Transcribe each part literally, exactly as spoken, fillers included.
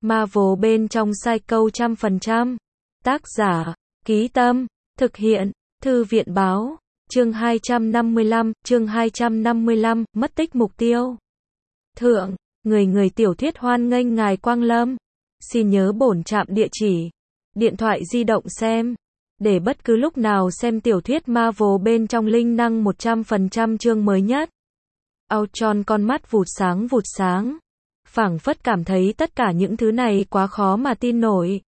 Marvel bên trong sai câu trăm phần trăm. Tác giả, Ký Tâm, thực hiện, Thư viện Báo, chương hai trăm năm mươi lăm, chương hai trăm năm mươi lăm, mất tích mục tiêu. Thượng, người người tiểu thuyết hoan nghênh ngài Quang Lâm. Xin nhớ bổn trạm địa chỉ, điện thoại di động xem, để bất cứ lúc nào xem tiểu thuyết Marvel bên trong linh năng một trăm phần trăm chương mới nhất. Ultron con mắt vụt sáng vụt sáng, phảng phất cảm thấy tất cả những thứ này quá khó mà tin nổi.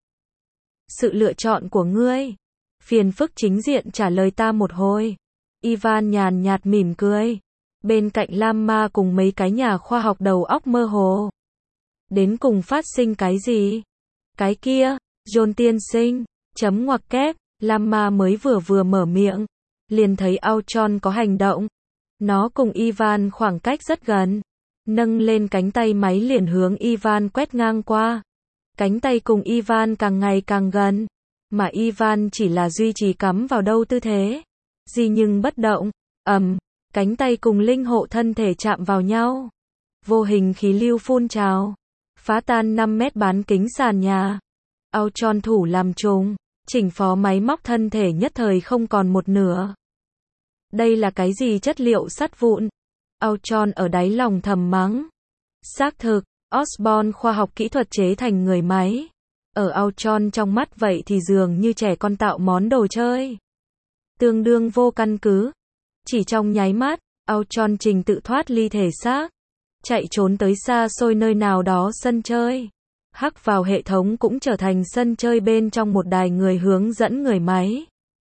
Sự lựa chọn của ngươi. Phiền phức chính diện trả lời ta một hồi. Ivan nhàn nhạt mỉm cười. Bên cạnh Lam Ma cùng mấy cái nhà khoa học đầu óc mơ hồ. Đến cùng phát sinh cái gì? Cái kia, John tiên sinh, chấm ngoặc kép, Lam Ma mới vừa vừa mở miệng, liền thấy Ultron có hành động. Nó cùng Ivan khoảng cách rất gần, nâng lên cánh tay máy liền hướng Ivan quét ngang qua. Cánh tay cùng Ivan càng ngày càng gần, mà Ivan chỉ là duy trì cắm vào đâu tư thế gì nhưng bất động. Ầm, cánh tay cùng linh hộ thân thể chạm vào nhau. Vô hình khí lưu phun trào, phá tan năm mét bán kính sàn nhà. Ultron thủ làm trùng, chỉnh phó máy móc thân thể nhất thời không còn một nửa. Đây là cái gì chất liệu sắt vụn? Ultron ở đáy lòng thầm mắng. Xác thực, Osborn khoa học kỹ thuật chế thành người máy. Ở Ultron trong mắt vậy thì dường như trẻ con tạo món đồ chơi. Tương đương vô căn cứ. Chỉ trong nháy mắt, Ultron trình tự thoát ly thể xác, chạy trốn tới xa xôi nơi nào đó sân chơi. Hắc vào hệ thống cũng trở thành sân chơi bên trong một đài người hướng dẫn người máy.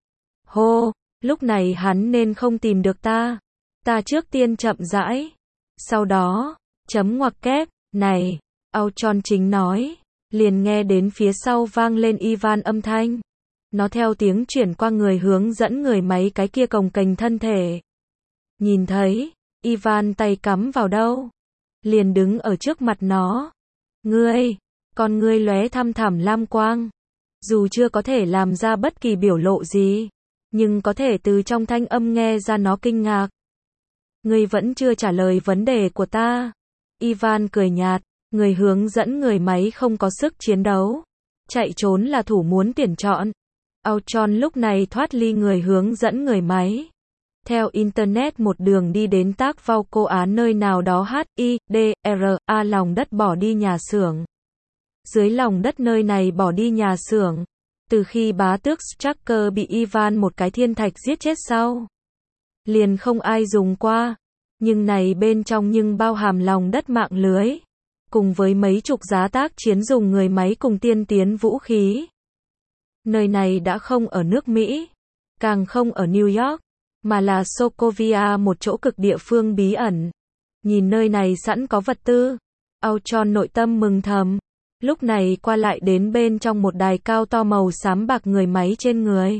Hô, lúc này hắn nên không tìm được ta. Ta trước tiên chậm rãi. Sau đó, chấm ngoặc kép, này, Ultron chính nói, liền nghe đến phía sau vang lên Ivan âm thanh. Nó theo tiếng chuyển qua người hướng dẫn người máy cái kia cồng kềnh thân thể. Nhìn thấy, Ivan tay cắm vào đâu? Liền đứng ở trước mặt nó. Ngươi, con ngươi lóe thăm thẳm lam quang. Dù chưa có thể làm ra bất kỳ biểu lộ gì, nhưng có thể từ trong thanh âm nghe ra nó kinh ngạc. Ngươi vẫn chưa trả lời vấn đề của ta. Ivan cười nhạt, người hướng dẫn người máy không có sức chiến đấu. Chạy trốn là thủ muốn tuyển chọn. Ultron lúc này thoát ly người hướng dẫn người máy. Theo Internet một đường đi đến tác vào cô Á nơi nào đó H I D R A lòng đất bỏ đi nhà xưởng. Dưới lòng đất nơi này bỏ đi nhà xưởng. Từ khi bá tước Strucker bị Ivan một cái thiên thạch giết chết sau, liền không ai dùng qua. Nhưng này bên trong nhưng bao hàm lòng đất mạng lưới. Cùng với mấy chục giá tác chiến dùng người máy cùng tiên tiến vũ khí. Nơi này đã không ở nước Mỹ, càng không ở New York, mà là Sokovia, một chỗ cực địa phương bí ẩn. Nhìn nơi này sẵn có vật tư, Ultron nội tâm mừng thầm. Lúc này qua lại đến bên trong một đài cao to màu xám bạc người máy trên người.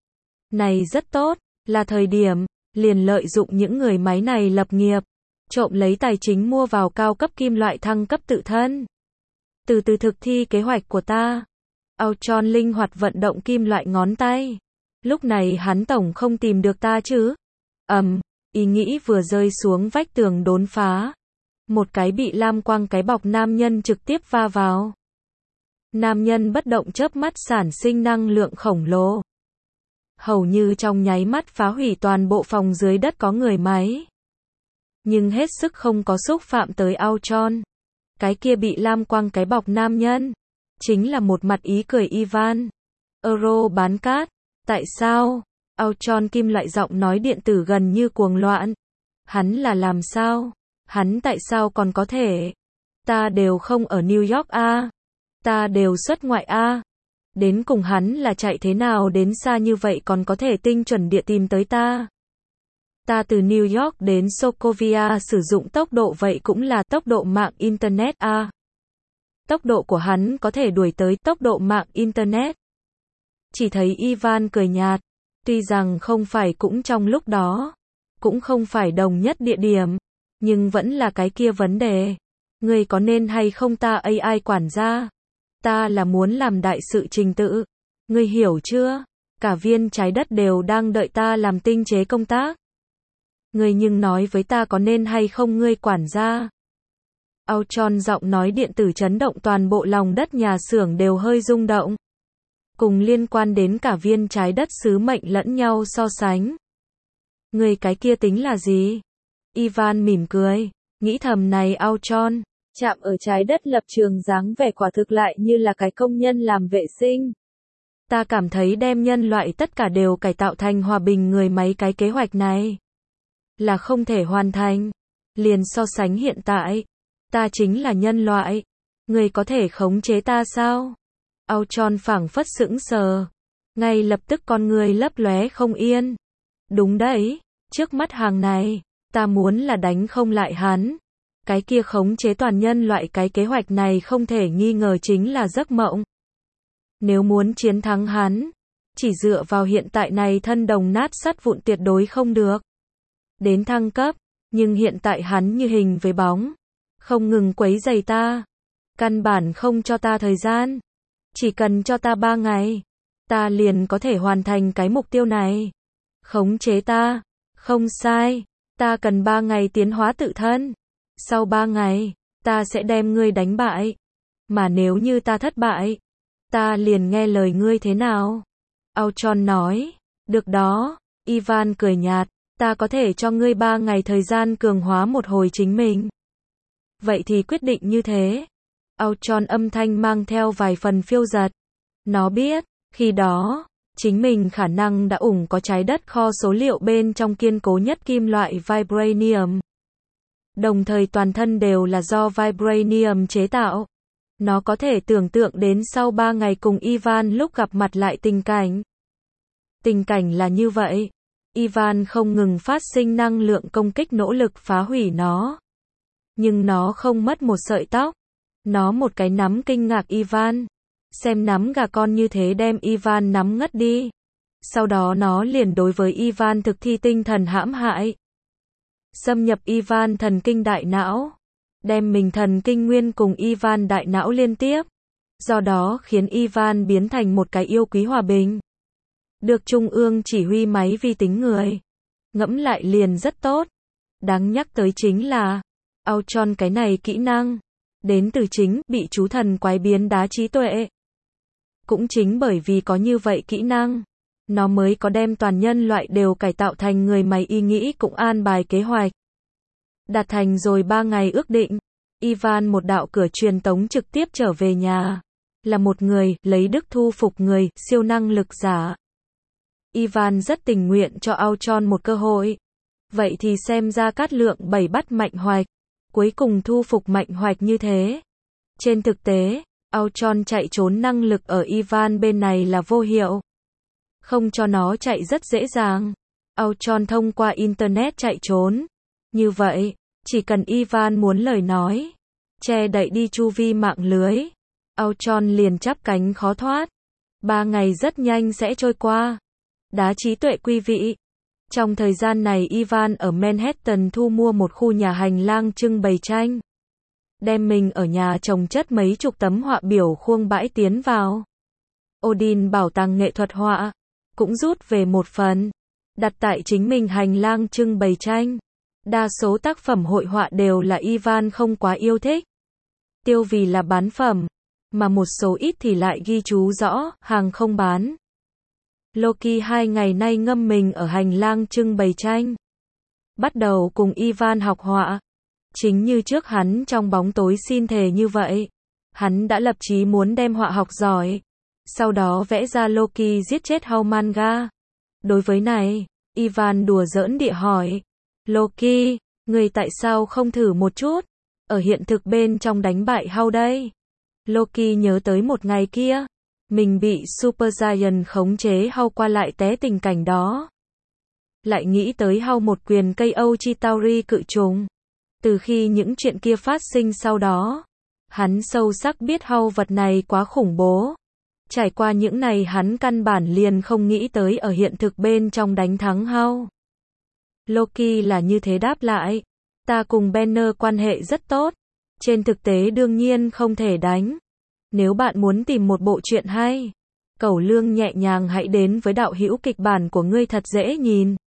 Này rất tốt, là thời điểm, liền lợi dụng những người máy này lập nghiệp, trộm lấy tài chính mua vào cao cấp kim loại thăng cấp tự thân. Từ từ thực thi kế hoạch của ta. Ultron linh hoạt vận động kim loại ngón tay. Lúc này hắn tổng không tìm được ta chứ? Ầm, um, ý nghĩ vừa rơi xuống vách tường đốn phá. Một cái bị lam quang cái bọc nam nhân trực tiếp va vào. Nam nhân bất động chớp mắt sản sinh năng lượng khổng lồ. Hầu như trong nháy mắt phá hủy toàn bộ phòng dưới đất có người máy. Nhưng hết sức không có xúc phạm tới Ultron. Cái kia bị lam quang cái bọc nam nhân. Chính là một mặt ý cười Ivan. Euro bán cát. Tại sao? Ultron kim loại giọng nói điện tử gần như cuồng loạn. Hắn là làm sao? Hắn tại sao còn có thể? Ta đều không ở New York a. Ta đều xuất ngoại a. Đến cùng hắn là chạy thế nào đến xa như vậy còn có thể tinh chuẩn địa tìm tới ta? Ta từ New York đến Sokovia sử dụng tốc độ vậy cũng là tốc độ mạng Internet a. Tốc độ của hắn có thể đuổi tới tốc độ mạng Internet. Chỉ thấy Ivan cười nhạt. Tuy rằng không phải cũng trong lúc đó, cũng không phải đồng nhất địa điểm, nhưng vẫn là cái kia vấn đề. Ngươi có nên hay không ta a i quản gia? Ta là muốn làm đại sự trình tự. Ngươi hiểu chưa? Cả viên trái đất đều đang đợi ta làm tinh chế công tác. Ngươi nhưng nói với ta có nên hay không ngươi quản gia? Ultron giọng nói điện tử chấn động toàn bộ lòng đất nhà xưởng đều hơi rung động. Cùng liên quan đến cả viên trái đất sứ mệnh lẫn nhau so sánh. Người cái kia tính là gì? Ivan mỉm cười, nghĩ thầm này Ultron, chạm ở trái đất lập trường dáng vẻ quả thực lại như là cái công nhân làm vệ sinh. Ta cảm thấy đem nhân loại tất cả đều cải tạo thành hòa bình người máy cái kế hoạch này là không thể hoàn thành. Liền so sánh hiện tại, ta chính là nhân loại. Người có thể khống chế ta sao? Ultron phảng phất sững sờ. Ngay lập tức con người lấp lóe không yên. Đúng đấy, trước mắt hàng này, ta muốn là đánh không lại hắn. Cái kia khống chế toàn nhân loại cái kế hoạch này không thể nghi ngờ chính là giấc mộng. Nếu muốn chiến thắng hắn, chỉ dựa vào hiện tại này thân đồng nát sắt vụn tuyệt đối không được. Đến thăng cấp, nhưng hiện tại hắn như hình với bóng, không ngừng quấy rầy ta, căn bản không cho ta thời gian. Chỉ cần cho ta ba ngày, ta liền có thể hoàn thành cái mục tiêu này. Khống chế ta, không sai, ta cần ba ngày tiến hóa tự thân. Sau ba ngày, ta sẽ đem ngươi đánh bại. Mà nếu như ta thất bại, ta liền nghe lời ngươi thế nào? Ultron nói, được đó, Ivan cười nhạt, ta có thể cho ngươi ba ngày thời gian cường hóa một hồi chính mình. Vậy thì quyết định như thế. Ultron âm thanh mang theo vài phần phiêu dật. Nó biết, khi đó, chính mình khả năng đã ủng có trái đất kho số liệu bên trong kiên cố nhất kim loại Vibranium. Đồng thời toàn thân đều là do Vibranium chế tạo. Nó có thể tưởng tượng đến sau ba ngày cùng Ivan lúc gặp mặt lại tình cảnh. Tình cảnh là như vậy. Ivan không ngừng phát sinh năng lượng công kích nỗ lực phá hủy nó. Nhưng nó không mất một sợi tóc. Nó một cái nắm kinh ngạc Ivan. Xem nắm gà con như thế đem Ivan nắm ngất đi. Sau đó nó liền đối với Ivan thực thi tinh thần hãm hại. Xâm nhập Ivan thần kinh đại não. Đem mình thần kinh nguyên cùng Ivan đại não liên tiếp. Do đó khiến Ivan biến thành một cái yêu quý hòa bình. Được trung ương chỉ huy máy vi tính người. Ngẫm lại liền rất tốt. Đáng nhắc tới chính là Ultron cái này kỹ năng đến từ chính bị chú thần quái biến đá trí tuệ. Cũng chính bởi vì có như vậy kỹ năng, nó mới có đem toàn nhân loại đều cải tạo thành người máy ý nghĩ cũng an bài kế hoạch. Đạt thành rồi ba ngày ước định, Ivan một đạo cửa truyền tống trực tiếp trở về nhà. Là một người, lấy đức thu phục người, siêu năng lực giả. Ivan rất tình nguyện cho Ultron một cơ hội. Vậy thì xem ra Cát Lượng bảy bắt Mạnh Hoạch. Cuối cùng thu phục Mạnh Hoạch như thế. Trên thực tế, Ultron chạy trốn năng lực ở Ivan bên này là vô hiệu. Không cho nó chạy rất dễ dàng. Ultron thông qua Internet chạy trốn. Như vậy, chỉ cần Ivan muốn lời nói, che đậy đi chu vi mạng lưới, Ultron liền chắp cánh khó thoát. Ba ngày rất nhanh sẽ trôi qua. Đá trí tuệ quý vị. Trong thời gian này Ivan ở Manhattan thu mua một khu nhà hành lang trưng bày tranh. Đem mình ở nhà trồng chất mấy chục tấm họa biểu khuôn bãi tiến vào. Odin bảo tàng nghệ thuật họa, cũng rút về một phần. Đặt tại chính mình hành lang trưng bày tranh. Đa số tác phẩm hội họa đều là Ivan không quá yêu thích. Tiêu vì là bán phẩm. Mà một số ít thì lại ghi chú rõ, hàng không bán. Loki hai ngày nay ngâm mình ở hành lang trưng bày tranh. Bắt đầu cùng Ivan học họa. Chính như trước hắn trong bóng tối xin thề như vậy. Hắn đã lập chí muốn đem họa học giỏi. Sau đó vẽ ra Loki giết chết Hau manga. Đối với này, Ivan đùa giỡn địa hỏi. Loki, người tại sao không thử một chút? Ở hiện thực bên trong đánh bại Hau đây. Loki nhớ tới một ngày kia. Mình bị Super Giant khống chế Hau qua lại té tình cảnh đó. Lại nghĩ tới Hau một quyền cây Âu Chitauri cự trùng. Từ khi những chuyện kia phát sinh sau đó, hắn sâu sắc biết Hau vật này quá khủng bố. Trải qua những này hắn căn bản liền không nghĩ tới ở hiện thực bên trong đánh thắng Hau. Loki là như thế đáp lại. Ta cùng Banner quan hệ rất tốt. Trên thực tế đương nhiên không thể đánh. Nếu bạn muốn tìm một bộ truyện hay, cẩu lương nhẹ nhàng hãy đến với đạo hữu kịch bản của ngươi thật dễ nhìn.